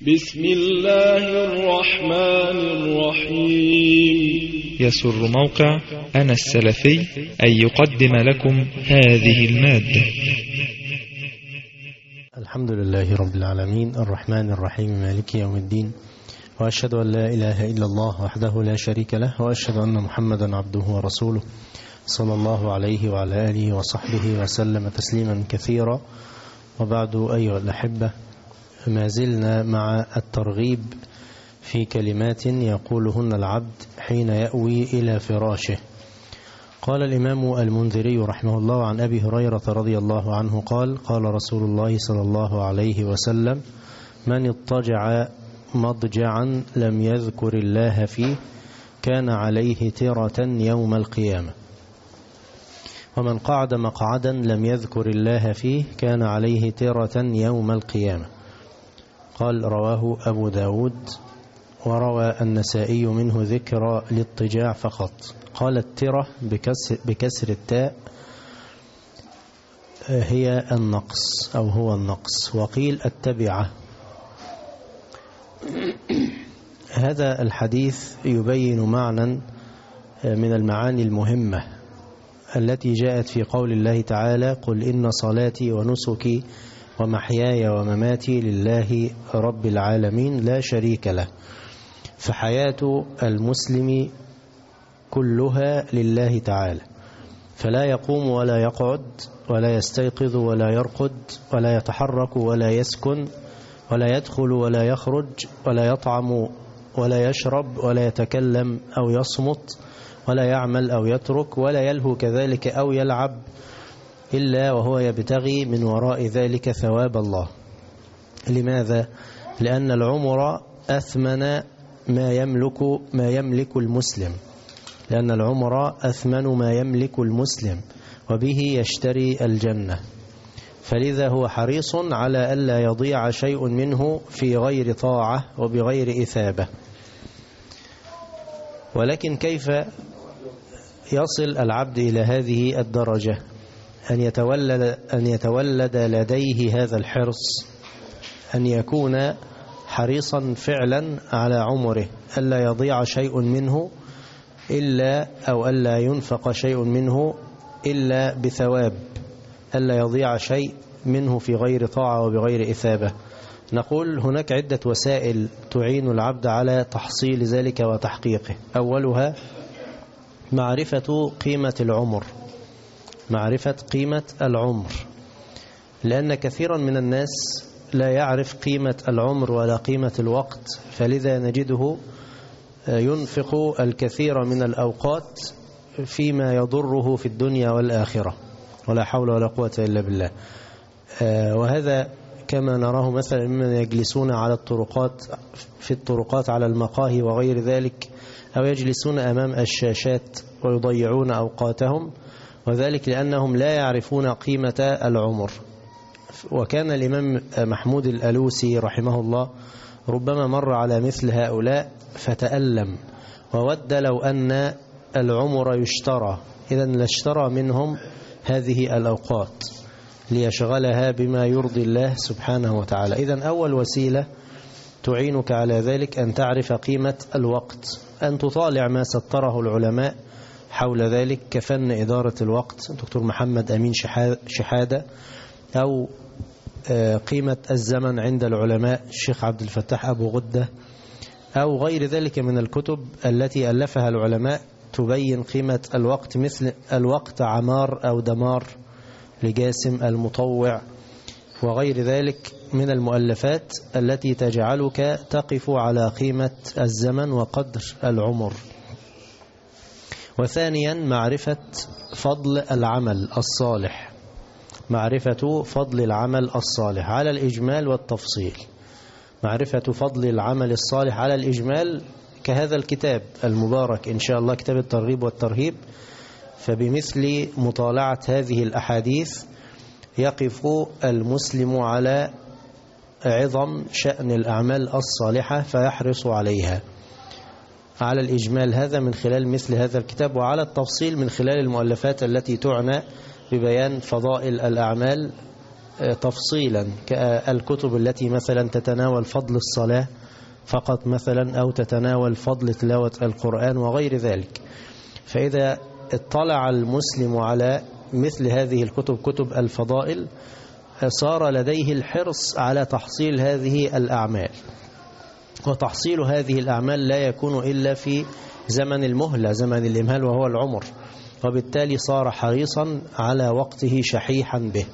بسم الله الرحمن الرحيم. يسر موقع أنا السلفي أن يقدم لكم هذه المادة. الحمد لله رب العالمين الرحمن الرحيم مالك يوم الدين، وأشهد أن لا إله إلا الله وحده لا شريك له، وأشهد أن محمدا عبده ورسوله صلى الله عليه وعلى آله وصحبه وسلم تسليما كثيرا. وبعد أيها الأحبة، ما زلنا مع الترغيب في كلمات يقولهن العبد حين يأوي إلى فراشه. قال الإمام المنذري رحمه الله عن أبي هريرة رضي الله عنه قال: قال رسول الله صلى الله عليه وسلم: من اضطجع مضجعا لم يذكر الله فيه كان عليه ترة يوم القيامة، ومن قعد مقعدا لم يذكر الله فيه كان عليه ترة يوم القيامة. قال: رواه أبو داود، وروى النسائي منه ذكر الاضطجاع فقط. قال: الترة بكسر التاء هي النقص أو هو النقص، وقيل التبعة. هذا الحديث يبين معنى من المعاني المهمة التي جاءت في قول الله تعالى: قل إن صلاتي ونسكي ومحياي ومماتي لله رب العالمين لا شريك له. فحياة المسلم كلها لله تعالى، فلا يقوم ولا يقعد ولا يستيقظ ولا يرقد ولا يتحرك ولا يسكن ولا يدخل ولا يخرج ولا يطعم ولا يشرب ولا يتكلم أو يصمت ولا يعمل أو يترك ولا يلهو كذلك أو يلعب إلا وهو يبتغي من وراء ذلك ثواب الله. لماذا؟ لأن العمر أثمن ما يملك المسلم، لأن العمر أثمن ما يملك المسلم، وبه يشتري الجنة، فلذا هو حريص على ألا يضيع شيء منه في غير طاعة وبغير إثابة. ولكن كيف يصل العبد إلى هذه الدرجة؟ أن يتولد لديه هذا الحرص، أن يكون حريصا فعلا على عمره، ألا يضيع شيء منه إلا أو ألا ينفق شيء منه إلا بثواب، ألا يضيع شيء منه في غير طاعة وبغير إثابة. نقول هناك عدة وسائل تعين العبد على تحصيل ذلك وتحقيقه. أولها معرفة قيمة العمر، معرفة قيمة العمر، لأن كثيرا من الناس لا يعرف قيمة العمر ولا قيمة الوقت، فلذا نجده ينفق الكثير من الأوقات فيما يضره في الدنيا والآخرة، ولا حول ولا قوة إلا بالله. وهذا كما نراه مثلا ممن يجلسون على الطرقات، في الطرقات على المقاهي وغير ذلك، أو يجلسون أمام الشاشات ويضيعون أوقاتهم، وذلك لأنهم لا يعرفون قيمة العمر. وكان الإمام محمود الألوسي رحمه الله ربما مر على مثل هؤلاء فتألم وود لو أن العمر يشترى، إذن لاشترى منهم هذه الأوقات ليشغلها بما يرضي الله سبحانه وتعالى. إذن أول وسيلة تعينك على ذلك أن تعرف قيمة الوقت، أن تطالع ما سطره العلماء حول ذلك كفن إدارة الوقت دكتور محمد أمين شحادة، أو قيمة الزمن عند العلماء الشيخ عبد الفتاح أبو غدة، أو غير ذلك من الكتب التي ألفها العلماء تبين قيمة الوقت، مثل الوقت عمار أو دمار لجاسم المطوع، وغير ذلك من المؤلفات التي تجعلك تقف على قيمة الزمن وقدر العمر. وثانيا معرفة فضل العمل الصالح، معرفة فضل العمل الصالح على الإجمال والتفصيل. معرفة فضل العمل الصالح على الإجمال كهذا الكتاب المبارك إن شاء الله، كتاب الترغيب والترهيب، فبمثل مطالعة هذه الأحاديث يقف المسلم على عظم شأن الأعمال الصالحة فيحرص عليها على الإجمال، هذا من خلال مثل هذا الكتاب، وعلى التفصيل من خلال المؤلفات التي تعنى ببيان فضائل الأعمال تفصيلا كالكتب التي مثلا تتناول فضل الصلاة فقط مثلا، أو تتناول فضل تلاوة القرآن وغير ذلك. فإذا اطلع المسلم على مثل هذه الكتب، كتب الفضائل، صار لديه الحرص على تحصيل هذه الأعمال. وتحصيل هذه الأعمال لا يكون إلا في زمن المهلة، زمن الإمهال وهو العمر، وبالتالي صار حريصا على وقته شحيحا به.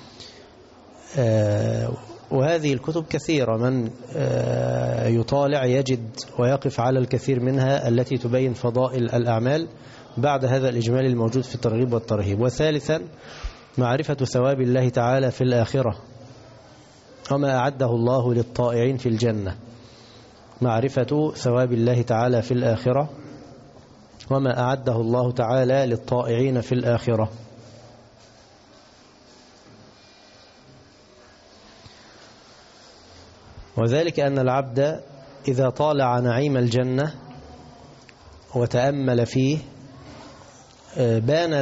وهذه الكتب كثيرة، من يطالع يجد ويقف على الكثير منها التي تبين فضائل الأعمال بعد هذا الإجمال الموجود في الترغيب والترهيب. وثالثا معرفة ثواب الله تعالى في الآخرة وما أعده الله للطائعين في الجنة. معرفة ثواب الله تعالى في الآخرة وما أعده الله تعالى للطائعين في الآخرة. وذلك أن العبد إذا طالع نعيم الجنة وتأمل فيه بان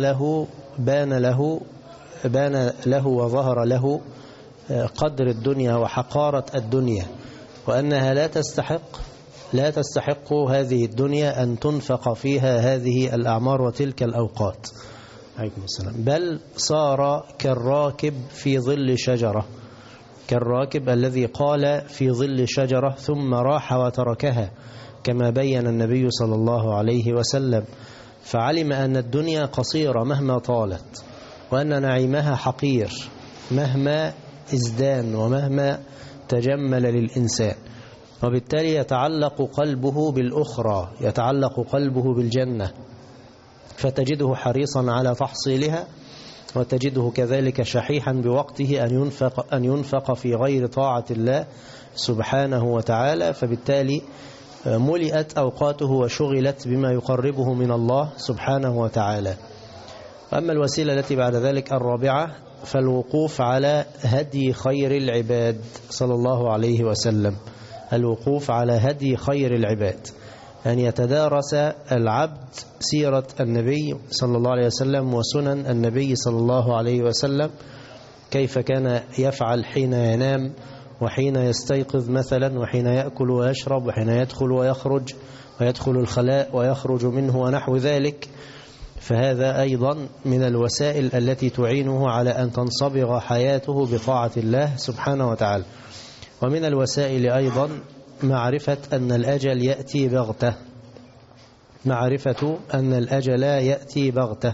له وظهر له قدر الدنيا وحقارة الدنيا، وأنها لا تستحق هذه الدنيا أن تنفق فيها هذه الأعمار وتلك الأوقات. عليكم السلام. بل صار كالراكب في ظل شجرة، كالراكب الذي قال في ظل شجرة ثم راح وتركها، كما بين النبي صلى الله عليه وسلم، فعلم أن الدنيا قصيرة مهما طالت، وأن نعيمها حقير مهما ازدان ومهما تجمل للإنسان، وبالتالي يتعلق قلبه بالأخرى، يتعلق قلبه بالجنة، فتجده حريصا على تحصيلها، وتجده كذلك شحيحا بوقته أن ينفق في غير طاعة الله سبحانه وتعالى، فبالتالي ملئت أوقاته وشغلت بما يقربه من الله سبحانه وتعالى. وأما الوسيلة التي بعد ذلك الرابعة فالوقوف على هدي خير العباد صلى الله عليه وسلم، الوقوف على هدي خير العباد، أن يتدارس العبد سيرة النبي صلى الله عليه وسلم وسنن النبي صلى الله عليه وسلم، كيف كان يفعل حين ينام وحين يستيقظ مثلا، وحين يأكل ويشرب، وحين يدخل ويخرج، ويدخل الخلاء ويخرج منه ونحو ذلك. فهذا أيضا من الوسائل التي تعينه على أن تنصبغ حياته بطاعة الله سبحانه وتعالى. ومن الوسائل أيضا معرفة أن الأجل يأتي بغتة، معرفة أن الأجل يأتي بغتة.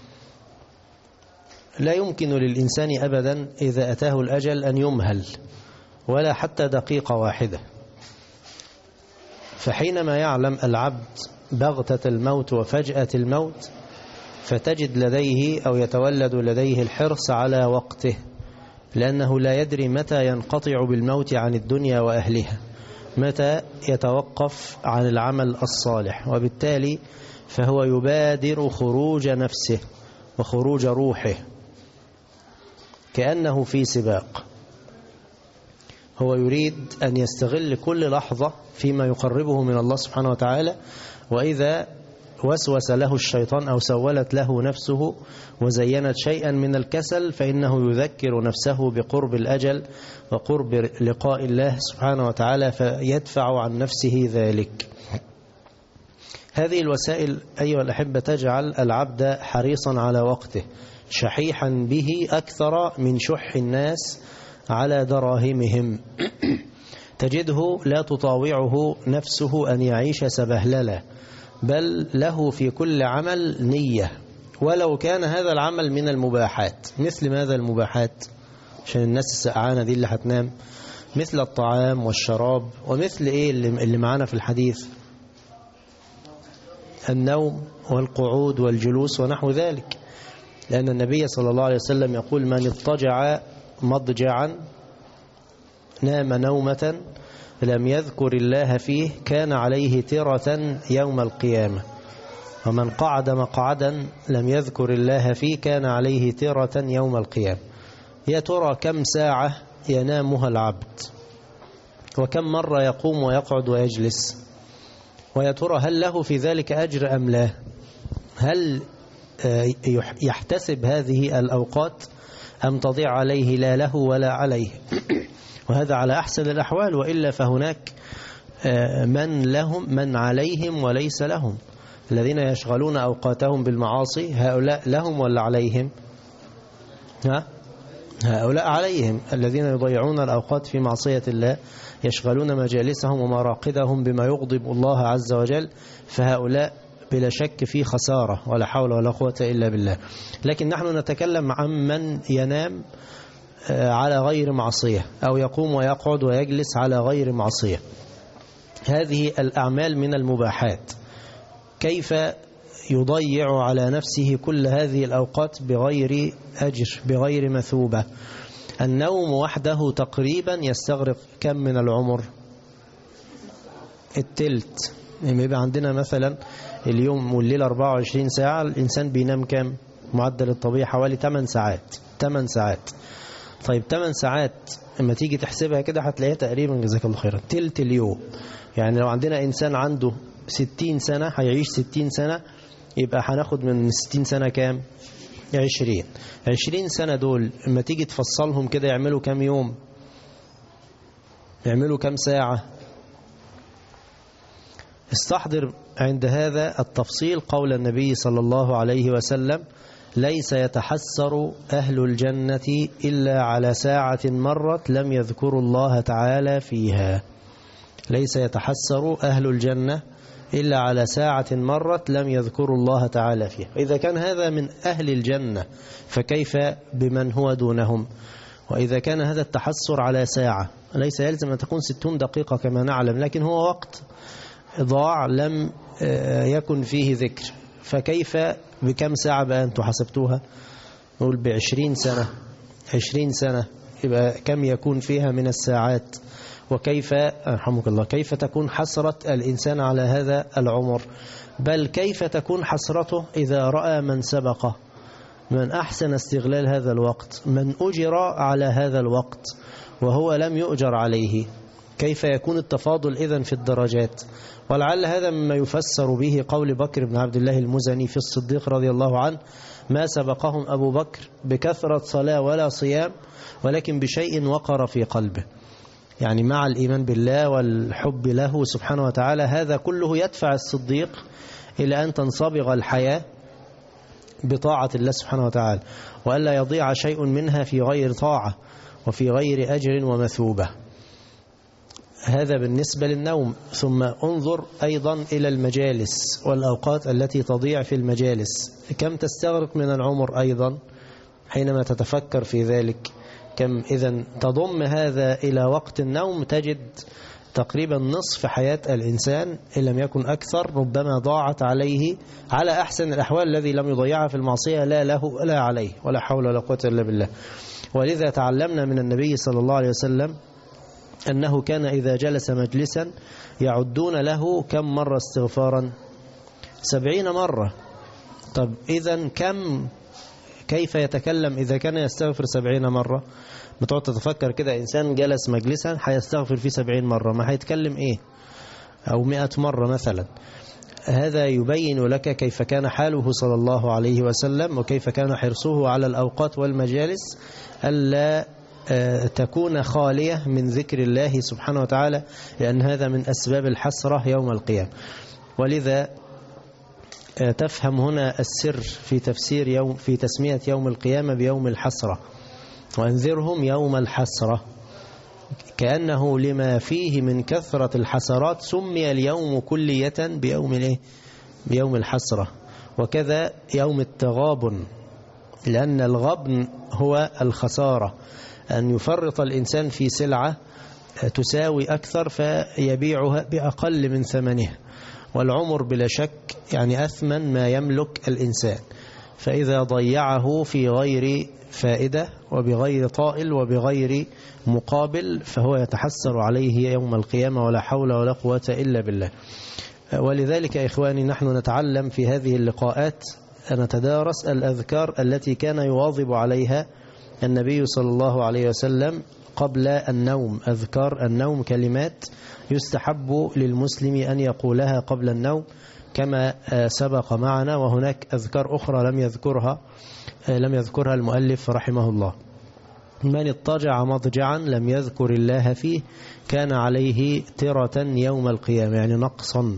لا يمكن للإنسان أبدا إذا أتاه الأجل أن يمهل ولا حتى دقيقة واحدة. فحينما يعلم العبد بغتة الموت وفجأة الموت، فتجد لديه أو يتولد لديه الحرص على وقته، لأنه لا يدري متى ينقطع بالموت عن الدنيا وأهلها، متى يتوقف عن العمل الصالح، وبالتالي فهو يبادر خروج نفسه وخروج روحه كأنه في سباق. هو يريد أن يستغل كل لحظة فيما يقربه من الله سبحانه وتعالى، وإذا وسوس له الشيطان أو سولت له نفسه وزينت شيئا من الكسل، فإنه يذكر نفسه بقرب الأجل وقرب لقاء الله سبحانه وتعالى، فيدفع عن نفسه ذلك. هذه الوسائل أيها الأحبة تجعل العبد حريصا على وقته، شحيحا به أكثر من شح الناس على دراهمهم. تجده لا تطاوعه نفسه أن يعيش سبهللا، بل له في كل عمل نية، ولو كان هذا العمل من المباحات. مثل ماذا المباحات؟ عشان الناس السقعانة دي اللي هتنام، مثل الطعام والشراب، ومثل إيه اللي معانا في الحديث؟ النوم والقعود والجلوس ونحو ذلك، لأن النبي صلى الله عليه وسلم يقول: من اضطجع مضجعا نام نومة لم يذكر الله فيه كان عليه ترة يوم القيامة، ومن قعد مقعدا لم يذكر الله فيه كان عليه ترة يوم القيامة. يا ترى كم ساعة ينامها العبد، وكم مرة يقوم ويقعد ويجلس، ويا ترى هل له في ذلك أجر أم لا؟ هل يحتسب هذه الأوقات أم تضيع عليه لا له ولا عليه. وهذا على أحسن الأحوال، وإلا فهناك من عليهم وليس لهم. الذين يشغلون أوقاتهم بالمعاصي هؤلاء لهم ولا عليهم؟ هؤلاء عليهم. الذين يضيعون الأوقات في معصية الله يشغلون مجالسهم ومراقدهم بما يغضب الله عز وجل، فهؤلاء بلا شك في خسارة ولا حول ولا قوة إلا بالله. لكن نحن نتكلم عن من ينام على غير معصية، أو يقوم ويقعد ويجلس على غير معصية. هذه الأعمال من المباحات. كيف يضيع على نفسه كل هذه الأوقات بغير أجر بغير مثوبة؟ النوم وحده تقريبا يستغرق كم من العمر؟ التلت. يعني يبقى عندنا مثلا اليوم والليل 24 ساعة، الإنسان بينام كم؟ معدل الطبيعي حوالي 8 ساعات. 8 ساعات. طيب 8 ساعات لما تيجي تحسبها كده هتلاقيها تقريبا، جزاك الله خيرا، تلت اليوم. يعني لو عندنا إنسان عنده 60 سنة هيعيش 60 سنة، يبقى هناخد من 60 سنة كام؟ 20. 20 سنة دول لما تيجي تفصلهم كده يعملوا كام يوم؟ يعملوا كام ساعة؟ استحضر عند هذا التفصيل قول النبي صلى الله عليه وسلم: ليس يتحسر أهل الجنة إلا على ساعة مرت لم يذكروا الله تعالى فيها. ليس يتحسر أهل الجنة إلا على ساعة مرت لم يذكروا الله تعالى فيها. إذا كان هذا من أهل الجنة فكيف بمن هو دونهم؟ وإذا كان هذا التحسر على ساعة، ليس يلزم أن تكون 60 دقيقة كما نعلم، لكن هو وقت ضاع لم يكن فيه ذكر، فكيف بكم ساعة بقى أنتوا حسبتوها؟ نقول ب20 سنة. 20 سنة يبقى كم يكون فيها من الساعات؟ وكيف رحمك الله كيف تكون حسرة الإنسان على هذا العمر؟ بل كيف تكون حسرته إذا رأى من سبقه، من أحسن استغلال هذا الوقت، من أجر على هذا الوقت وهو لم يؤجر عليه. كيف يكون التفاضل إذن في الدرجات؟ ولعل هذا مما يفسر به قول بكر بن عبد الله المزني في الصديق رضي الله عنه: ما سبقهم أبو بكر بكثرة صلاة ولا صيام، ولكن بشيء وقر في قلبه. يعني مع الإيمان بالله والحب له سبحانه وتعالى، هذا كله يدفع الصديق إلى أن تنصبغ الحياة بطاعة الله سبحانه وتعالى، وألا يضيع شيء منها في غير طاعة وفي غير أجر ومثوبة. هذا بالنسبة للنوم. ثم انظر أيضا إلى المجالس والأوقات التي تضيع في المجالس، كم تستغرق من العمر أيضا حينما تتفكر في ذلك. كم إذن تضم هذا إلى وقت النوم، تجد تقريبا نصف حياة الإنسان إن لم يكن أكثر ربما ضاعت عليه على أحسن الأحوال، الذي لم يضيعها في المعصية لا له ولا عليه ولا حول ولا قوة إلا بالله. ولذا تعلمنا من النبي صلى الله عليه وسلم أنه كان إذا جلس مجلسا يعدون له كم مرة استغفارا؟ 70 مرة. طب إذن كيف يتكلم إذا كان يستغفر 70 مرة؟ ما تقعد تتفكر كده، إنسان جلس مجلسا هيستغفر فيه 70 مرة، ما هيتكلم إيه؟ أو 100 مرة مثلا. هذا يبين لك كيف كان حاله صلى الله عليه وسلم، وكيف كان حرصه على الأوقات والمجالس ألا تكون خالية من ذكر الله سبحانه وتعالى، لأن هذا من أسباب الحسرة يوم القيامة. ولذا تفهم هنا السر في تفسير في تسمية يوم القيامة بيوم الحسرة، وأنذرهم يوم الحسرة، كأنه لما فيه من كثرة الحسرات سمي اليوم كلية بيوم الحسرة. وكذا يوم التغابن، لأن الغبن هو الخسارة، أن يفرط الإنسان في سلعة تساوي أكثر فيبيعها بأقل من ثمنها. والعمر بلا شك يعني أثمن ما يملك الإنسان، فإذا ضيعه في غير فائدة وبغير طائل وبغير مقابل فهو يتحسر عليه يوم القيامة، ولا حول ولا قوة إلا بالله. ولذلك يا إخواني نحن نتعلم في هذه اللقاءات أن نتدارس الأذكار التي كان يواظب عليها النبي صلى الله عليه وسلم قبل النوم. أذكار النوم كلمات يستحب للمسلم أن يقولها قبل النوم كما سبق معنا، وهناك أذكار أخرى لم يذكرها المؤلف رحمه الله. من اضطجع مضجعا لم يذكر الله فيه كان عليه ترة يوم القيامة، يعني نقصا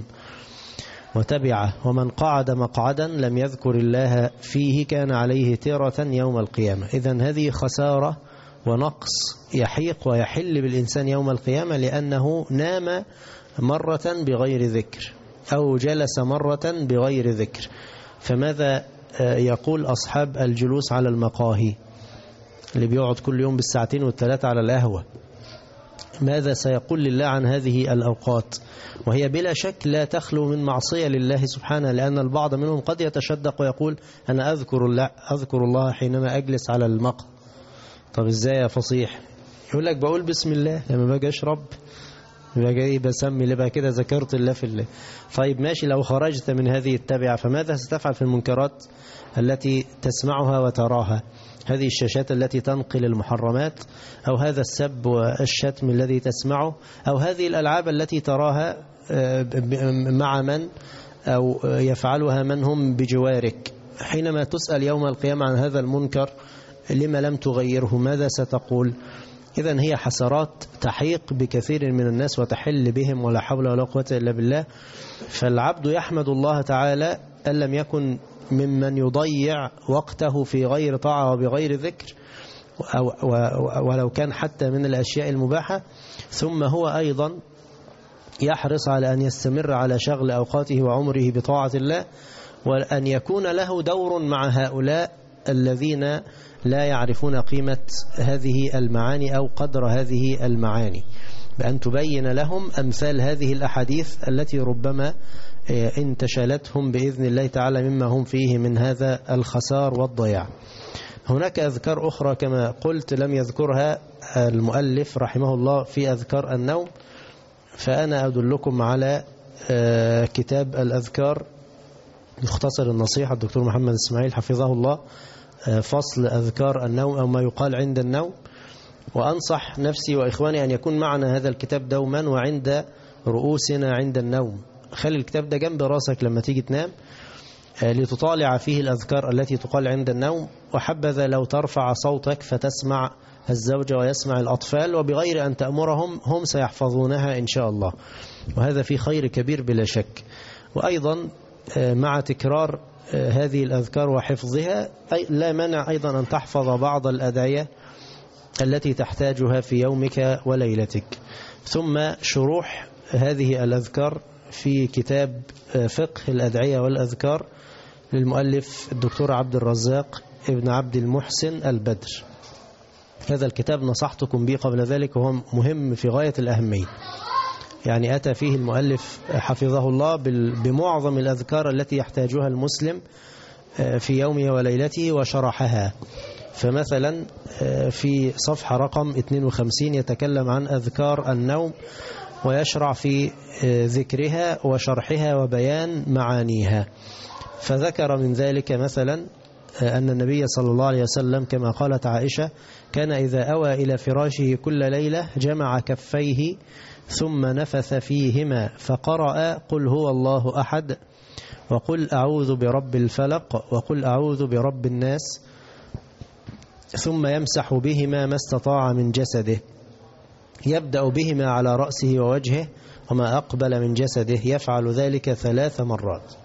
وتبعه. ومن قعد مقعدا لم يذكر الله فيه كان عليه ترة يوم القيامة. إذن هذه خسارة ونقص يحيق ويحل بالإنسان يوم القيامة، لأنه نام مرة بغير ذكر أو جلس مرة بغير ذكر. فماذا يقول أصحاب الجلوس على المقاهي اللي بيقعد كل يوم بالساعتين والثلاثة على القهوة؟ ماذا سيقول لله عن هذه الأوقات؟ وهي بلا شك لا تخلو من معصية لله سبحانه، لأن البعض منهم قد يتشدق ويقول أنا أذكر الله حينما أجلس على المقهى. طب إزاي يا فصيح؟ يقول لك بقول بسم الله لما باجي أشرب، باجي بسمي اللي بقى كده ذكرت الله في الله. طيب ماشي، لو خرجت من هذه التبعة فماذا ستفعل في المنكرات التي تسمعها وتراها؟ هذه الشاشات التي تنقل المحرمات، أو هذا السب والشتم الذي تسمعه، أو هذه الألعاب التي تراها مع من أو يفعلها من هم بجوارك. حينما تسأل يوم القيامة عن هذا المنكر لما لم تغيره، ماذا ستقول؟ إذن هي حسرات تحيق بكثير من الناس وتحل بهم، ولا حول ولا قوة إلا بالله. فالعبد يحمد الله تعالى أن لم يكن ممن يضيع وقته في غير طاعة وبغير ذكر، ولو كان حتى من الأشياء المباحة. ثم هو أيضا يحرص على أن يستمر على شغل أوقاته وعمره بطاعة الله، وأن يكون له دور مع هؤلاء الذين لا يعرفون قيمة هذه المعاني أو قدر هذه المعاني، بأن تبين لهم أمثال هذه الأحاديث التي ربما انتشلتهم بإذن الله تعالى مما هم فيه من هذا الخسار والضياع. هناك أذكار أخرى كما قلت لم يذكرها المؤلف رحمه الله في أذكار النوم، فأنا أدلكم على كتاب الأذكار مختصر النصيحة الدكتور محمد إسماعيل حفظه الله، فصل أذكار النوم أو ما يقال عند النوم. وأنصح نفسي وإخواني أن يكون معنا هذا الكتاب دوما وعند رؤوسنا عند النوم. خلي الكتاب ده جنب راسك لما تيجي تنام لتطالع فيه الأذكار التي تقال عند النوم، وحبذا لو ترفع صوتك فتسمع الزوجة ويسمع الأطفال، وبغير أن تأمرهم هم سيحفظونها إن شاء الله، وهذا في خير كبير بلا شك. وأيضا مع تكرار هذه الأذكار وحفظها لا مانع أيضا أن تحفظ بعض الأدعية التي تحتاجها في يومك وليلتك. ثم شروح هذه الأذكار في كتاب فقه الأدعية والأذكار للمؤلف الدكتور عبد الرزاق ابن عبد المحسن البدر. هذا الكتاب نصحتكم به قبل ذلك، وهو مهم في غاية الأهمية. يعني أتى فيه المؤلف حفظه الله بمعظم الأذكار التي يحتاجها المسلم في يومه وليلته وشرحها. فمثلا في صفحة رقم 52 يتكلم عن أذكار النوم ويشرع في ذكرها وشرحها وبيان معانيها. فذكر من ذلك مثلا أن النبي صلى الله عليه وسلم كما قالت عائشة كان إذا أوى إلى فراشه كل ليلة جمع كفيه ثم نفث فيهما فقرأ قل هو الله أحد وقل أعوذ برب الفلق وقل أعوذ برب الناس، ثم يمسح بهما ما استطاع من جسده، يبدأ بهما على رأسه ووجهه وما أقبل من جسده، يفعل ذلك 3 مرات.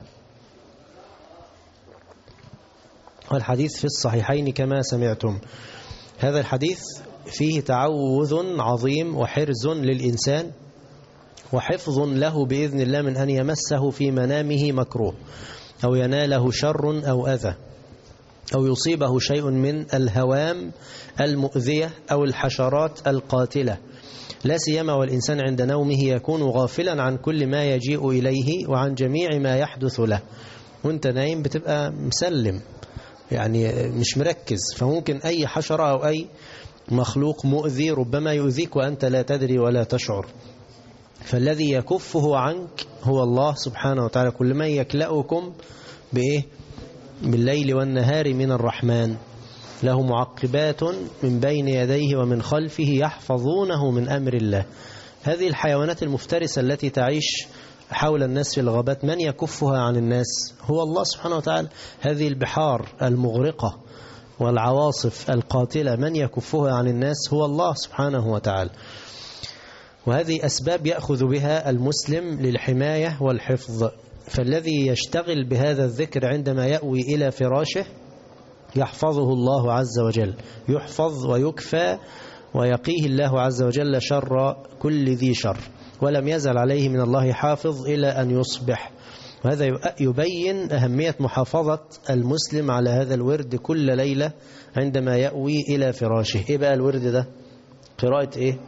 والحديث في الصحيحين كما سمعتم. هذا الحديث فيه تعوذ عظيم وحرز للإنسان وحفظ له بإذن الله من أن يمسه في منامه مكروه أو يناله شر أو أذى أو يصيبه شيء من الهوام المؤذية أو الحشرات القاتلة، لا سيما والإنسان عند نومه يكون غافلا عن كل ما يجيء إليه وعن جميع ما يحدث له. وانت نايم بتبقى مسلم، يعني مش مركز، فممكن أي حشرة أو أي مخلوق مؤذي ربما يؤذيك وأنت لا تدري ولا تشعر. فالذي يكفه عنك هو الله سبحانه وتعالى. كل ما يكلأكم بإيه؟ بالليل والنهار من الرحمن، له معقبات من بين يديه ومن خلفه يحفظونه من أمر الله. هذه الحيوانات المفترسة التي تعيش حول الناس في الغابات من يكفها عن الناس؟ هو الله سبحانه وتعالى. هذه البحار المغرقة والعواصف القاتلة من يكفها عن الناس هو الله سبحانه وتعالى. وهذه أسباب يأخذ بها المسلم للحماية والحفظ. فالذي يشتغل بهذا الذكر عندما يأوي إلى فراشه يحفظه الله عز وجل، يحفظ ويكفى ويقيه الله عز وجل شر كل ذي شر، ولم يزل عليه من الله حافظ إلى أن يصبح. وهذا يبين أهمية محافظة المسلم على هذا الورد كل ليلة عندما يأوي إلى فراشه. إيه بقى الورد ده؟ قراءة إيه؟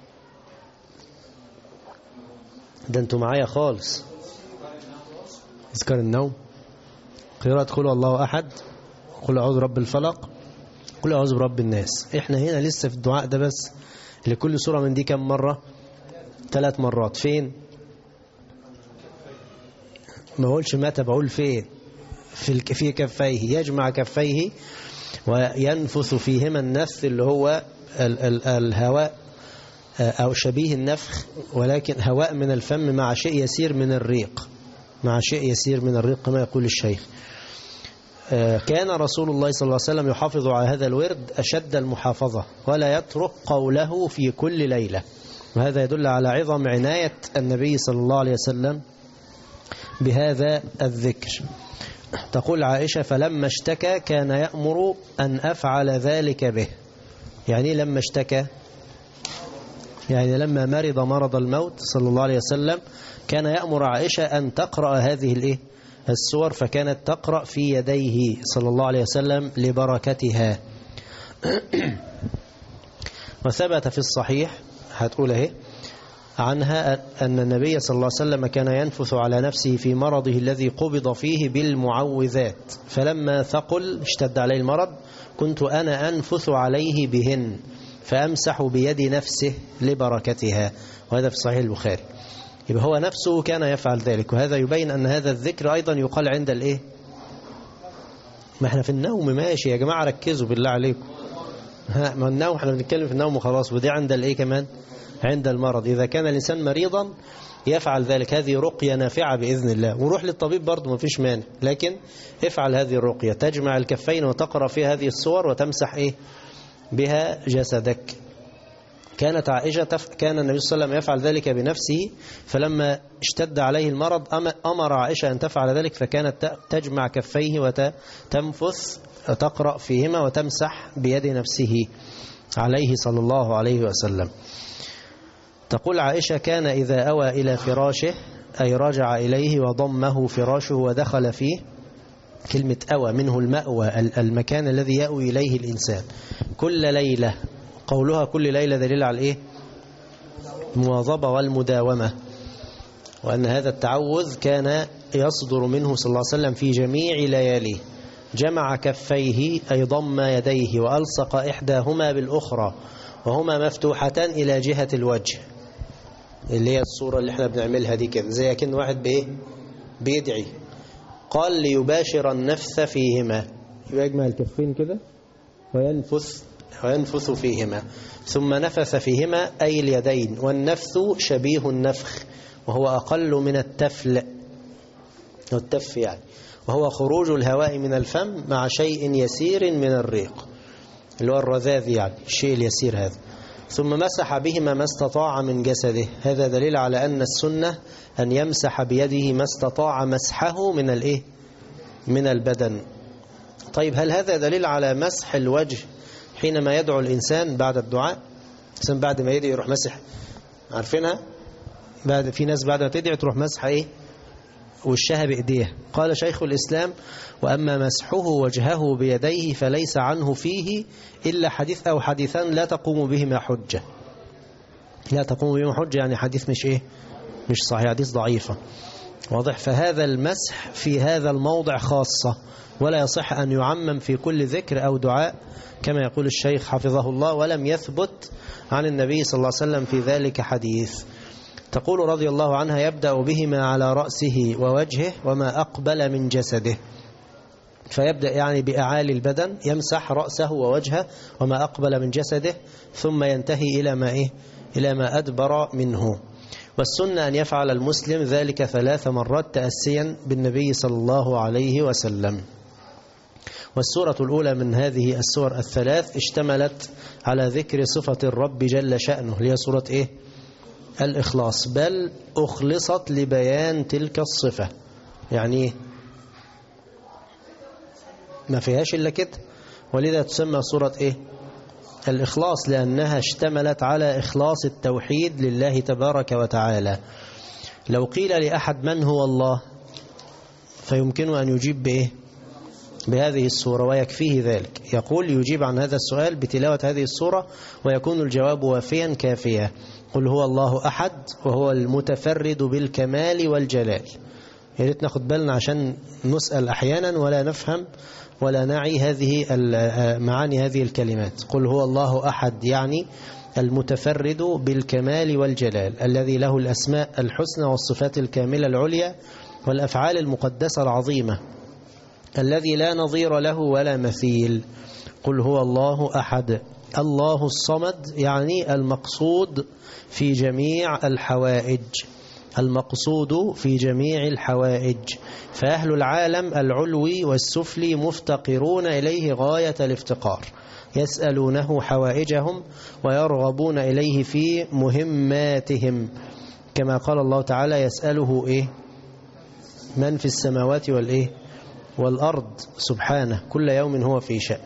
ده أنتم معايا خالص. اذكار النوم، قراءة قل هو الله أحد، قل أعوذ برب الفلق، قل أعوذ برب الناس. إحنا هنا لسه في الدعاء ده بس. لكل سورة من دي كم مرة؟ 3 مرات. فين؟ ما أقولش متى، بقول فين؟ في كفيه، يجمع كفيه وينفث فيهما النفث اللي هو الهواء أو شبيه النفخ، ولكن هواء من الفم مع شيء يسير من الريق، مع شيء يسير من الريق كما يقول الشيخ. كان رسول الله صلى الله عليه وسلم يحافظ على هذا الورد أشد المحافظة، ولا يترك قوله في كل ليلة. وهذا يدل على عظم عناية النبي صلى الله عليه وسلم بهذا الذكر. تقول عائشة: فلما اشتكى كان يأمر أن أفعل ذلك به. يعني لما اشتكى، يعني لما مرض مرض الموت صلى الله عليه وسلم كان يأمر عائشة أن تقرأ هذه السور، فكانت تقرأ في يديه صلى الله عليه وسلم لبركتها. وثبت في الصحيح، هتقول اهي عنها، أن النبي صلى الله عليه وسلم كان ينفث على نفسه في مرضه الذي قبض فيه بالمعوذات، فلما ثقل اشتد عليه المرض كنت أنا أنفث عليه بهن فأمسح بيد نفسه لبركتها. وهذا في صحيح البخاري. يبقى هو نفسه كان يفعل ذلك. وهذا يبين أن هذا الذكر أيضا يقال عند الإيه؟ ما احنا في النوم ماشي يا جماعة، ركزوا بالله عليكم. ما النوم احنا بنتكلم في النوم وخلاص. ودي عند الإيه كمان؟ عند المرض. إذا كان الإنسان مريضا يفعل ذلك. هذه رقية نافعة بإذن الله. وروح للطبيب برضه ما فيش مانع، لكن افعل هذه الرقية، تجمع الكفين وتقرأ فيها هذه السور وتمسح إيه بها جسدك. كانت عائشة كان النبي صلى الله عليه وسلم يفعل ذلك بنفسه، فلما اشتد عليه المرض أمر عائشة أن تفعل ذلك، فكانت تجمع كفيه وتنفث وتقرأ فيهما وتمسح بيد نفسه عليه صلى الله عليه وسلم. تقول عائشة: كان إذا أوى إلى فراشه أي رجع إليه وضمه فراشه ودخل فيه. كلمة أوى منه المأوى، المكان الذي يأوي إليه الإنسان كل ليلة. قولها كل ليلة دليل على إيه؟ المواظبة والمداومة، وأن هذا التعوذ كان يصدر منه صلى الله عليه وسلم في جميع لياليه. جمع كفيه أي ضم يديه وألصق إحداهما بالأخرى وهما مفتوحتان إلى جهة الوجه، اللي هي الصورة اللي احنا بنعملها دي كده، زي كأن واحد بإيه؟ بيدعي. قال: ليباشر النفث فيهما، يجمع الكفين كده وينفث فيهما، ثم نفث فيهما أي اليدين. والنفث شبيه النفخ وهو أقل من التفل، والتف يعني، وهو خروج الهواء من الفم مع شيء يسير من الريق، اللي هو الرذاذ يعني، الشيء اليسير هذا. ثم مسح بهما ما استطاع من جسده. هذا دليل على أن السنة أن يمسح بيده ما استطاع مسحه من الإيه؟ من البدن. طيب، هل هذا دليل على مسح الوجه حينما يدعو الإنسان بعد الدعاء؟ الإنسان بعد ما يدعي يروح مسح، عارفينها؟ في ناس بعد ما تدعي تروح مسح إيه؟ وشها بإيديها. قال شيخ الإسلام: وأما مسحه وجهه بيديه فليس عنه فيه إلا حديث أو حديثان لا تقوم بهما حجة. لا تقوم بهما حجة يعني حديث مش إيه؟ مش صحيح، حديث ضعيفة، واضح. فهذا المسح في هذا الموضع خاصة، ولا يصح أن يعمم في كل ذكر أو دعاء كما يقول الشيخ حفظه الله، ولم يثبت عن النبي صلى الله عليه وسلم في ذلك حديث. تقول رضي الله عنها: يبدأ بهما على رأسه ووجهه وما أقبل من جسده. فيبدأ يعني بأعالي البدن، يمسح رأسه ووجهه وما أقبل من جسده، ثم ينتهي إلى ما إيه؟ إلى ما أدبر منه. والسنة أن يفعل المسلم ذلك 3 مرات تأسيا بالنبي صلى الله عليه وسلم. والسورة الأولى من هذه السور الثلاث اشتملت على ذكر صفة الرب جل شأنه، هي سورة إيه؟ الإخلاص، بل أخلصت لبيان تلك الصفة. يعني ما فيهاش إلا كده، ولذا تسمى سورة إيه؟ الإخلاص، لأنها اشتملت على إخلاص التوحيد لله تبارك وتعالى. لو قيل لأحد من هو الله فيمكن أن يجيب بإيه؟ بهذه السورة، ويكفيه ذلك. يقول يجيب عن هذا السؤال بتلاوة هذه السورة ويكون الجواب وافيا كافيا. قل هو الله أحد وهو المتفرد بالكمال والجلال. يا ريت ناخد بالنا عشان نسأل أحيانا ولا نفهم ولا نعي هذه معاني هذه الكلمات. قل هو الله أحد يعني المتفرد بالكمال والجلال، الذي له الأسماء الحسنى والصفات الكاملة العليا والأفعال المقدسة العظيمة، الذي لا نظير له ولا مثيل. قل هو الله أحد. الله الصمد يعني المقصود في جميع الحوائج، المقصود في جميع الحوائج، فأهل العالم العلوي والسفلي مفتقرون إليه غاية الافتقار، يسألونه حوائجهم ويرغبون إليه في مهماتهم، كما قال الله تعالى يسأله إيه؟ من في السماوات والإيه؟ والأرض سبحانه كل يوم هو في شأن.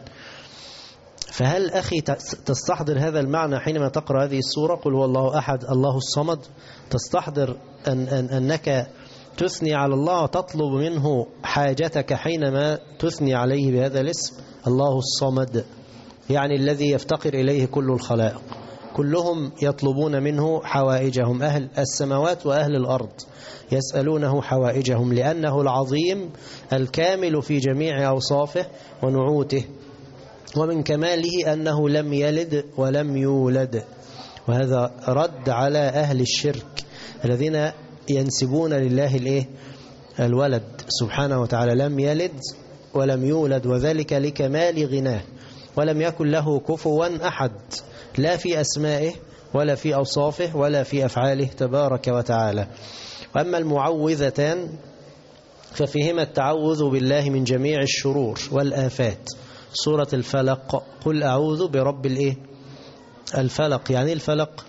فهل أخي تستحضر هذا المعنى حينما تقرأ هذه السورة؟ قل هو الله أحد الله الصمد، تستحضر أنك تثني على الله وتطلب منه حاجتك حينما تثني عليه بهذا الاسم. الله الصمد يعني الذي يفتقر إليه كل الخلائق، كلهم يطلبون منه حوائجهم، أهل السماوات وأهل الأرض يسألونه حوائجهم، لأنه العظيم الكامل في جميع أوصافه ونعوته، ومن كماله أنه لم يلد ولم يولد. وهذا رد على أهل الشرك الذين ينسبون لله الإيه؟ الولد سبحانه وتعالى، لم يلد ولم يولد، وذلك لكمال غناه، ولم يكن له كفوا أحد، لا في أسمائه ولا في أوصافه ولا في أفعاله تبارك وتعالى. وأما المعوذتان ففيهما التعوذ بالله من جميع الشرور والآفات. سورة الفلق قل أعوذ برب الإيه؟ الفلق يعني الفلق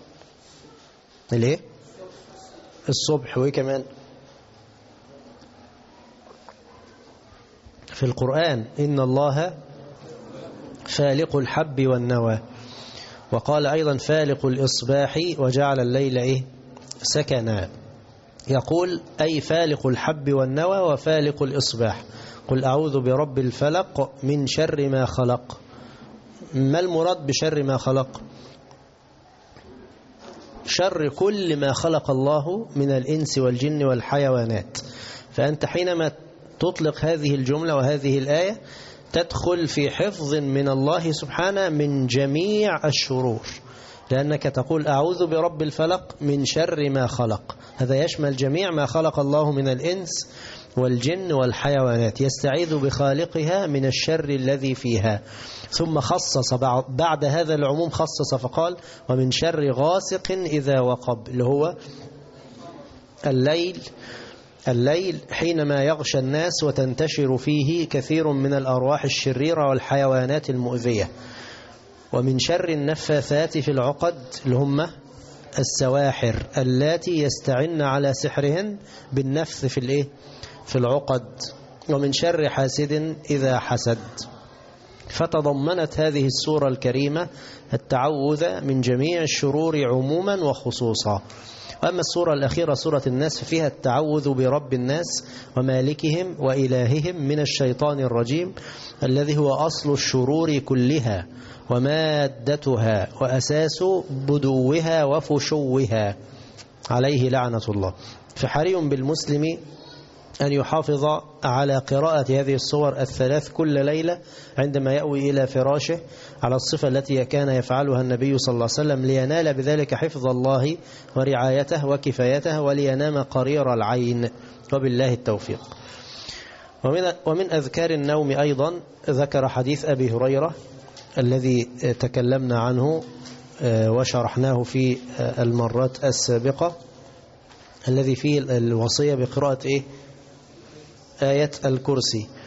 الإيه؟ الصبح. وإيه كمان في القرآن؟ إن الله فالق الحب والنوى. وقال أيضا فالق الإصباح وجعل الليل إيه؟ سكنا. يقول أي فالق الحب والنوى وفالق الإصباح. قل أعوذ برب الفلق من شر ما خلق. ما المراد بشر ما خلق؟ شر كل ما خلق الله من الإنس والجن والحيوانات. فأنت حينما تطلق هذه الجملة وهذه الآية تدخل في حفظ من الله سبحانه من جميع الشرور، لأنك تقول أعوذ برب الفلق من شر ما خلق. هذا يشمل جميع ما خلق الله من الإنس والجن والحيوانات، يستعيذ بخالقها من الشر الذي فيها. ثم خصص بعد هذا العموم خصص فقال ومن شر غاسق إذا وقب، اللي هو الليل حينما يغشى الناس وتنتشر فيه كثير من الأرواح الشريرة والحيوانات المؤذية. ومن شر النفاثات في العقد اللي هم السواحر اللاتي يستعن على سحرهن بالنفث في الإيه؟ في العقد. ومن شر حاسد إذا حسد. فتضمنت هذه السورة الكريمة التعوذ من جميع الشرور عموما وخصوصا. وأما السورة الأخيرة سورة الناس فيها التعوذ برب الناس ومالكهم وإلههم من الشيطان الرجيم الذي هو أصل الشرور كلها ومادتها وأساس بدوها وفشوها عليه لعنة الله. فحري بالمسلم أن يحافظ على قراءة هذه الصور الثلاث كل ليلة عندما يأوي إلى فراشه على الصفة التي كان يفعلها النبي صلى الله عليه وسلم، لينال بذلك حفظ الله ورعايته وكفايته ولينام قرير العين، وبالله التوفيق. ومن أذكار النوم أيضا ذكر حديث أبي هريرة الذي تكلمنا عنه وشرحناه في المرات السابقة، الذي فيه الوصية بقراءة آية الكرسي.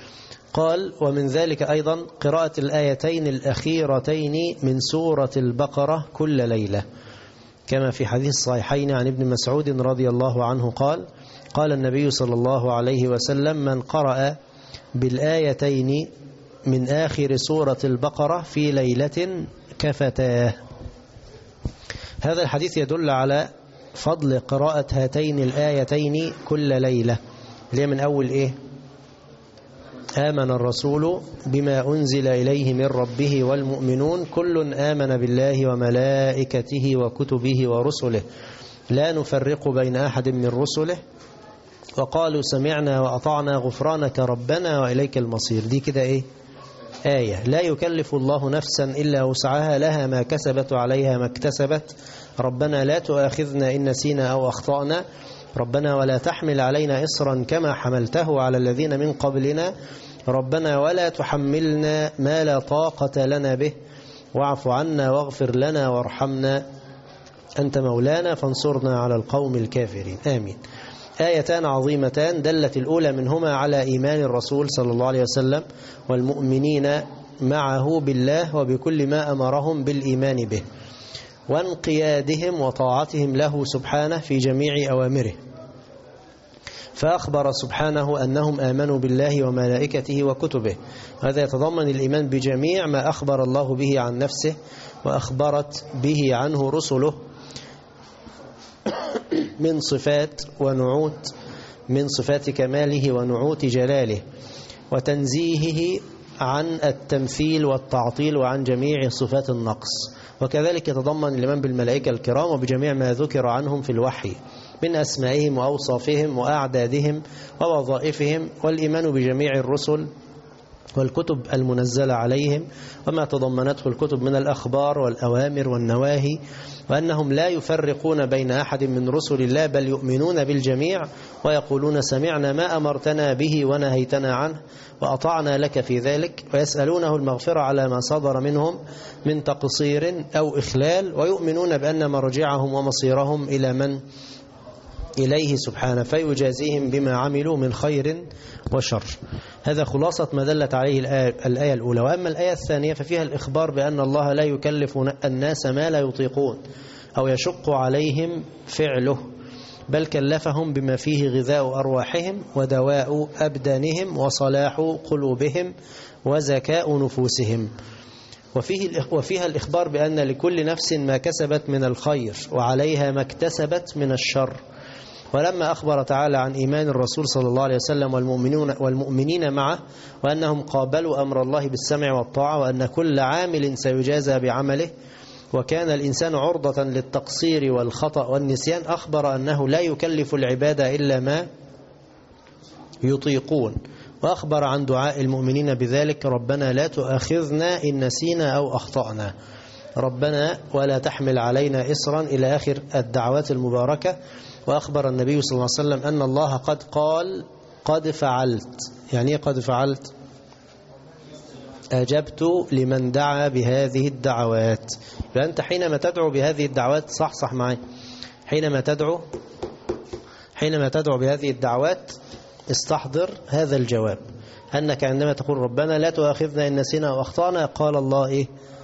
قال ومن ذلك أيضا قراءة الآيتين الأخيرتين من سورة البقرة كل ليلة، كما في حديث الصحيحين عن ابن مسعود رضي الله عنه قال قال النبي صلى الله عليه وسلم من قرأ بالآيتين من آخر سورة البقرة في ليلة كفتاه. هذا الحديث يدل على فضل قراءة هاتين الآيتين كل ليلة، اللي من أول إيه؟ آمن الرسول بما أنزل إليه من ربه والمؤمنون كل آمن بالله وملائكته وكتبه ورسله لا نفرق بين أحد من رسله وقالوا سمعنا وأطعنا غفرانك ربنا وإليك المصير. دي كده إيه؟ آية لا يكلف الله نفسا إلا وسعها لها ما كسبت وعليها ما اكتسبت ربنا لا تؤاخذنا إن نسينا أو أخطأنا ربنا ولا تحمل علينا إصرا كما حملته على الذين من قبلنا ربنا ولا تحملنا ما لا طاقة لنا به واعف عنا واغفر لنا وارحمنا أنت مولانا فانصرنا على القوم الكافرين. آمين. آيتان عظيمتان دلت الأولى منهما على إيمان الرسول صلى الله عليه وسلم والمؤمنين معه بالله وبكل ما أمرهم بالإيمان به وانقيادهم وطاعتهم له سبحانه في جميع أوامره، فأخبر سبحانه أنهم آمنوا بالله وملائكته وكتبه. هذا يتضمن الإيمان بجميع ما أخبر الله به عن نفسه وأخبرت به عنه رسله من صفات ونعوت من صفات كماله ونعوت جلاله وتنزيهه عن التمثيل والتعطيل وعن جميع صفات النقص. وكذلك يتضمن الإيمان بالملائكة الكرام وبجميع ما ذكر عنهم في الوحي من أسمائهم وأوصافهم وأعدادهم ووظائفهم والإيمان بجميع الرسل والكتب المنزلة عليهم وما تضمنته الكتب من الأخبار والأوامر والنواهي وأنهم لا يفرقون بين أحد من رسل الله بل يؤمنون بالجميع ويقولون سمعنا ما أمرتنا به ونهيتنا عنه وأطعنا لك في ذلك ويسألونه المغفرة على ما صدر منهم من تقصير أو إخلال ويؤمنون بأن مرجعهم ومصيرهم إلى من إليه سبحانه فيجازيهم بما عملوا من خير وشر. هذا خلاصة ما دلت عليه الآية الأولى. وأما الآية الثانية ففيها الإخبار بأن الله لا يكلف الناس ما لا يطيقون أو يشق عليهم فعله بل كلفهم بما فيه غذاء أرواحهم ودواء أبدانهم وصلاح قلوبهم وزكاء نفوسهم. وفيها الإخبار بأن لكل نفس ما كسبت من الخير وعليها ما اكتسبت من الشر. ولما أخبر تعالى عن إيمان الرسول صلى الله عليه وسلم والمؤمنين معه وأنهم قابلوا أمر الله بالسمع والطاعة وأن كل عامل سيجازى بعمله وكان الإنسان عرضة للتقصير والخطأ والنسيان أخبر أنه لا يكلف العباد إلا ما يطيقون وأخبر عن دعاء المؤمنين بذلك ربنا لا تؤاخذنا إن نسينا أو أخطأنا ربنا ولا تحمل علينا إصرا إلى آخر الدعوات المباركة. وأخبر النبي صلى الله عليه وسلم أن الله قد قال قد فعلت. يعني قد فعلت أجبت لمن دعا بهذه الدعوات. فأنت حينما تدعو بهذه الدعوات صح معي حينما تدعو بهذه الدعوات استحضر هذا الجواب أنك عندما تقول ربنا لا تؤاخذنا إن نسينا وأخطأنا قال الله إيه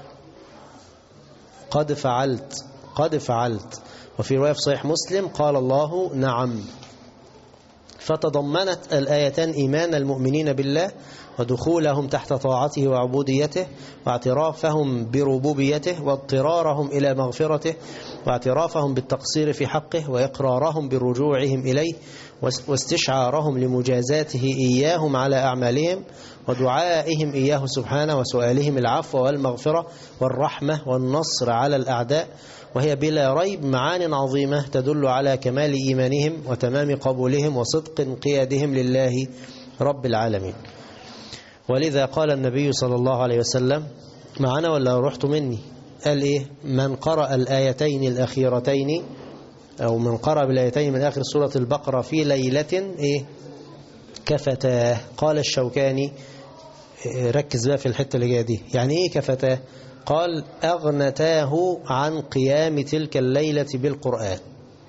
قد فعلت. وفي رواية في صحيح مسلم قال الله نعم. فتضمنت الآيتان إيمان المؤمنين بالله ودخولهم تحت طاعته وعبوديته واعترافهم بربوبيته واضطرارهم إلى مغفرته واعترافهم بالتقصير في حقه وإقرارهم برجوعهم إليه واستشعارهم لمجازاته إياهم على أعمالهم ودعائهم إياه سبحانه وسؤالهم العفو والمغفرة والرحمة والنصر على الأعداء. وهي بلا ريب معان عظيمة تدل على كمال إيمانهم وتمام قبولهم وصدق انقيادهم لله رب العالمين. ولذا قال النبي صلى الله عليه وسلم معنا ولا رحت مني قال إيه من قرأ الآيتين الأخيرتين أو من قرأ بالآيتين من آخر سورة البقرة في ليلة إيه كفتاه. قال الشوكاني ركز بقى في الحتة اللي جايه دي يعني إيه كفتاه قال أغنتاه عن قيام تلك الليلة بالقرآن.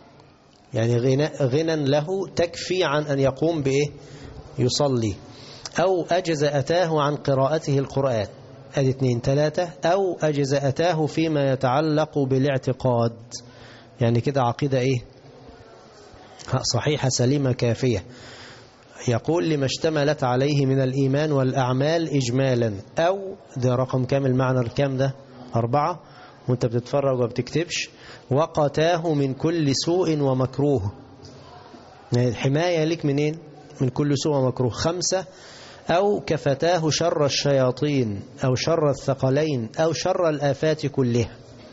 يعني غنى له تكفي عن أن يقوم بإيه يصلي. أو أجزأتاه عن قراءته القرآن. أدي 2. 3 أو أجزأتاه فيما يتعلق بالاعتقاد. يعني كده عقيدة إيه؟ صحيحة سليمة كافية. يقول لما اشتملت عليه من الإيمان والأعمال إجمالا. أو ده رقم كامل، معنى الكام ده 4 وانت بتتفرج وبتكتبش. وقتاه من كل سوء ومكروه. يعني الحماية لك منين؟ من كل سوء ومكروه. 5 أو كفتاه شر الشياطين أو شر الثقلين أو شر الآفات كلها.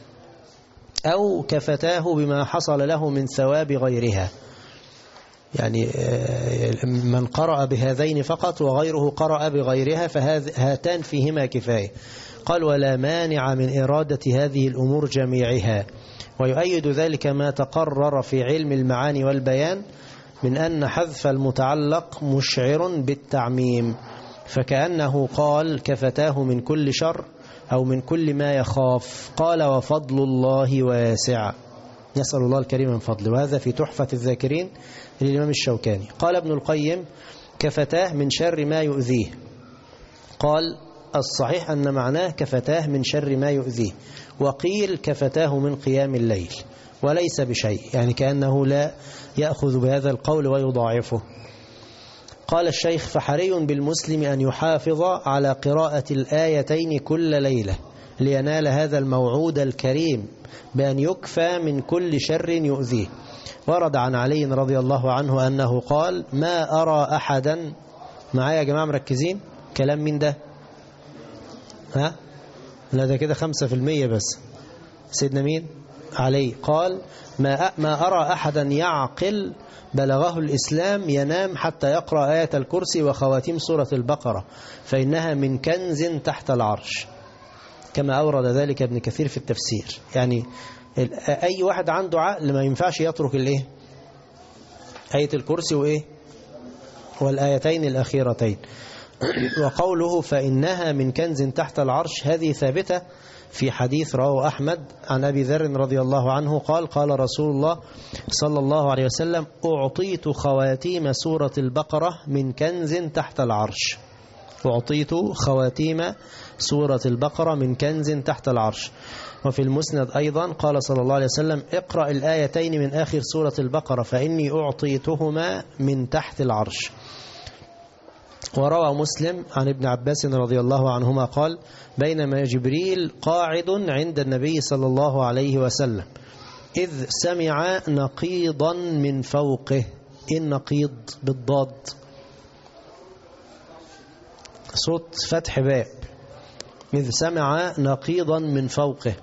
أو كفتاه بما حصل له من ثواب غيرها. يعني من قرأ بهذين فقط وغيره قرأ بغيرها فهاتان فيهما كفاية. قال ولا مانع من إرادة هذه الأمور جميعها. ويؤيد ذلك ما تقرر في علم المعاني والبيان من أن حذف المتعلق مشعر بالتعميم، فكأنه قال كفتاه من كل شر أو من كل ما يخاف. قال وفضل الله واسع. نسأل الله الكريم من فضله. وهذا في تحفة الذاكرين للإمام الشوكاني. قال ابن القيم كفتاه من شر ما يؤذيه. قال الصحيح أن معناه كفتاه من شر ما يؤذيه. وقيل كفتاه من قيام الليل وليس بشيء، يعني كأنه لا يأخذ بهذا القول ويضاعفه. قال الشيخ فحري بالمسلم أن يحافظ على قراءة الآيتين كل ليلة لينال هذا الموعود الكريم بأن يكفى من كل شر يؤذيه. ورد عن علي رضي الله عنه أنه قال ما أرى أحدا، معايا يا جماعة مركزين؟ كلام من ده؟ ها؟ لا ده كده 5% بس. سيدنا مين؟ علي. قال ما أرى أحدا يعقل بلغه الإسلام ينام حتى يقرأ آية الكرسي وخواتيم سورة البقرة فإنها من كنز تحت العرش، كما أورد ذلك ابن كثير في التفسير. يعني أي واحد عنده عقل ما ينفعش يترك الإيه؟ آية الكرسي وإيه؟ والآيتين الأخيرتين. وقوله فإنها من كنز تحت العرش هذه ثابتة في حديث رواه أحمد عن أبي ذر رضي الله عنه قال قال رسول الله صلى الله عليه وسلم أعطيت خواتيم سورة البقرة من كنز تحت العرش. أعطيت خواتيم سورة البقرة من كنز تحت العرش. وفي المسند أيضا قال صلى الله عليه وسلم اقرأ الآيتين من آخر سورة البقرة فإني أعطيتهما من تحت العرش. وروى مسلم عن ابن عباس رضي الله عنهما قال بينما جبريل قاعد عند النبي صلى الله عليه وسلم إذ سمع نقيضا من فوقه. النقيض بالضاد صوت فتح باب. إذ سمع نقيضا من فوقه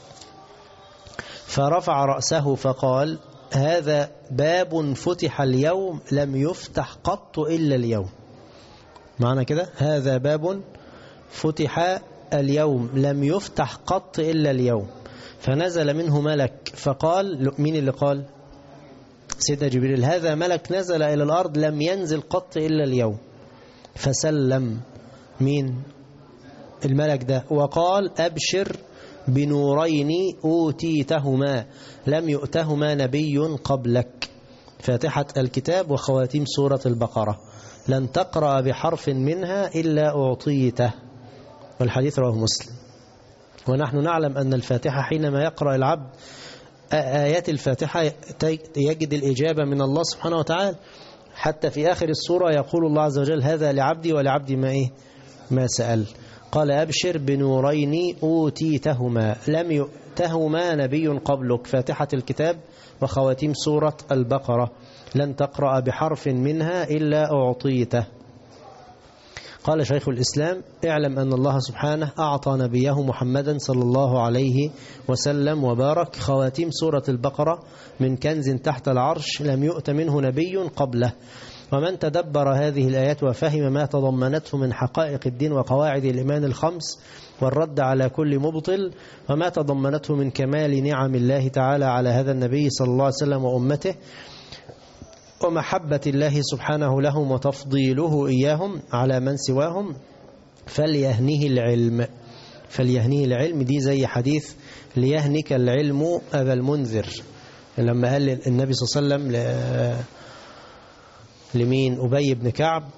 فرفع رأسه فقال هذا باب فتح اليوم لم يفتح قط إلا اليوم. معنى كده هذا باب فتح اليوم لم يفتح قط إلا اليوم. فنزل منه ملك فقال مين اللي قال؟ سيدنا جبريل. هذا ملك نزل إلى الأرض لم ينزل قط إلا اليوم. فسلم مين الملك ده وقال أبشر بنورين أوتيتهما لم يؤتهما نبي قبلك، فاتحة الكتاب وخواتيم سورة البقرة، لن تقرأ بحرف منها إلا أعطيته. والحديث رواه مسلم. ونحن نعلم أن الفاتحة حينما يقرأ العبد آيات الفاتحة يجد الإجابة من الله سبحانه وتعالى. حتى في آخر السورة يقول الله عز وجل هذا لعبدي ولعبدي ما سأل. قال أبشر بنورين أوتيتهما لم يؤتهما نبي قبلك، فاتحة الكتاب وخواتيم سورة البقرة، لن تقرأ بحرف منها إلا أعطيته. قال شيخ الإسلام اعلم أن الله سبحانه أعطى نبيه محمدا صلى الله عليه وسلم وبارك خواتيم سورة البقرة من كنز تحت العرش لم يؤت منه نبي قبله. ومن تدبر هذه الآيات وفهم ما تضمنته من حقائق الدين وقواعد الإيمان الخمس والرد على كل مبطل وما تضمنته من كمال نعم الله تعالى على هذا النبي صلى الله عليه وسلم وأمته ومحبة الله سبحانه لهم وتفضيله إياهم على من سواهم فليهنه العلم. فليهنه العلم دي زي حديث ليهنك العلم أبا المنذر لما قال النبي صلى الله عليه وسلم لمين؟ أبي بن كعب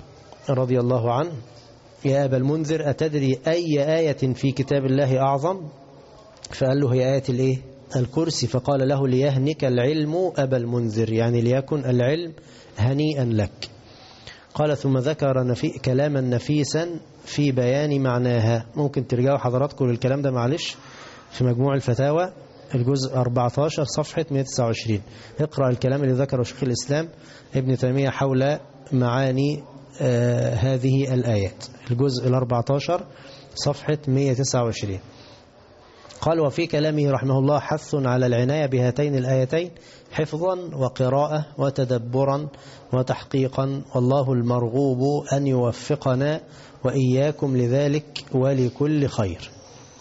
رضي الله عنه: يا أبا المنذر أتدري أي آية في كتاب الله أعظم؟ فقال له: هي آية الكرسي. فقال له: ليهنك العلم أبا المنذر، يعني ليكن العلم هنيئا لك. قال: ثم ذكر كلاما نفيسا في بيان معناها. ممكن ترجعوا حضراتكم للكلام ده معلش في مجموع الفتاوى الجزء 14 صفحة 129. اقرأ الكلام اللي ذكره شيخ الإسلام ابن تيمية حول معاني هذه الآيات، الجزء 14 صفحة 129. قال: وفي كلامه رحمه الله حث على العناية بهاتين الآيتين حفظا وقراءة وتدبرا وتحقيقا، والله المرغوب أن يوفقنا وإياكم لذلك ولكل خير.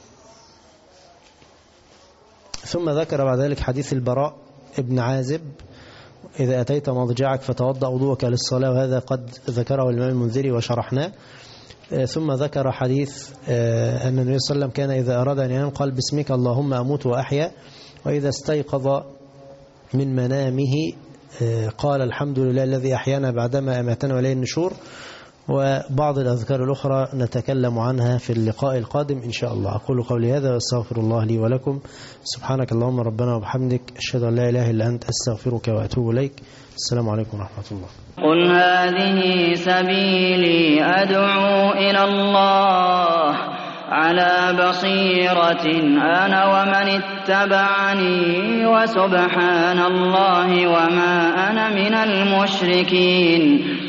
ثم ذكر بعد ذلك حديث البراء ابن عازب: إذا أتيت مضجعك فتوضأ وضوءك للصلاة، وهذا قد ذكره الإمام المنذري وشرحناه. ثم ذكر حديث أن النبي صلى الله عليه وسلم كان إذا أراد أن ينام قال: باسمك اللهم أموت وأحيا، وإذا استيقظ من منامه قال: الحمد لله الذي أحيانا بعدما أماتنا وإليه النشور. وبعض الأذكار الأخرى نتكلم عنها في اللقاء القادم إن شاء الله. أقول قولي هذا وأستغفر الله لي ولكم. سبحانك اللهم ربنا وبحمدك، أشهد أن لا إله إلا أنت، أستغفرك وأتوب إليك. السلام عليكم ورحمة الله. قل هذه سبيلي أدعو إلى الله على بصيرة أنا ومن اتبعني، وسبحان الله وما أنا من المشركين.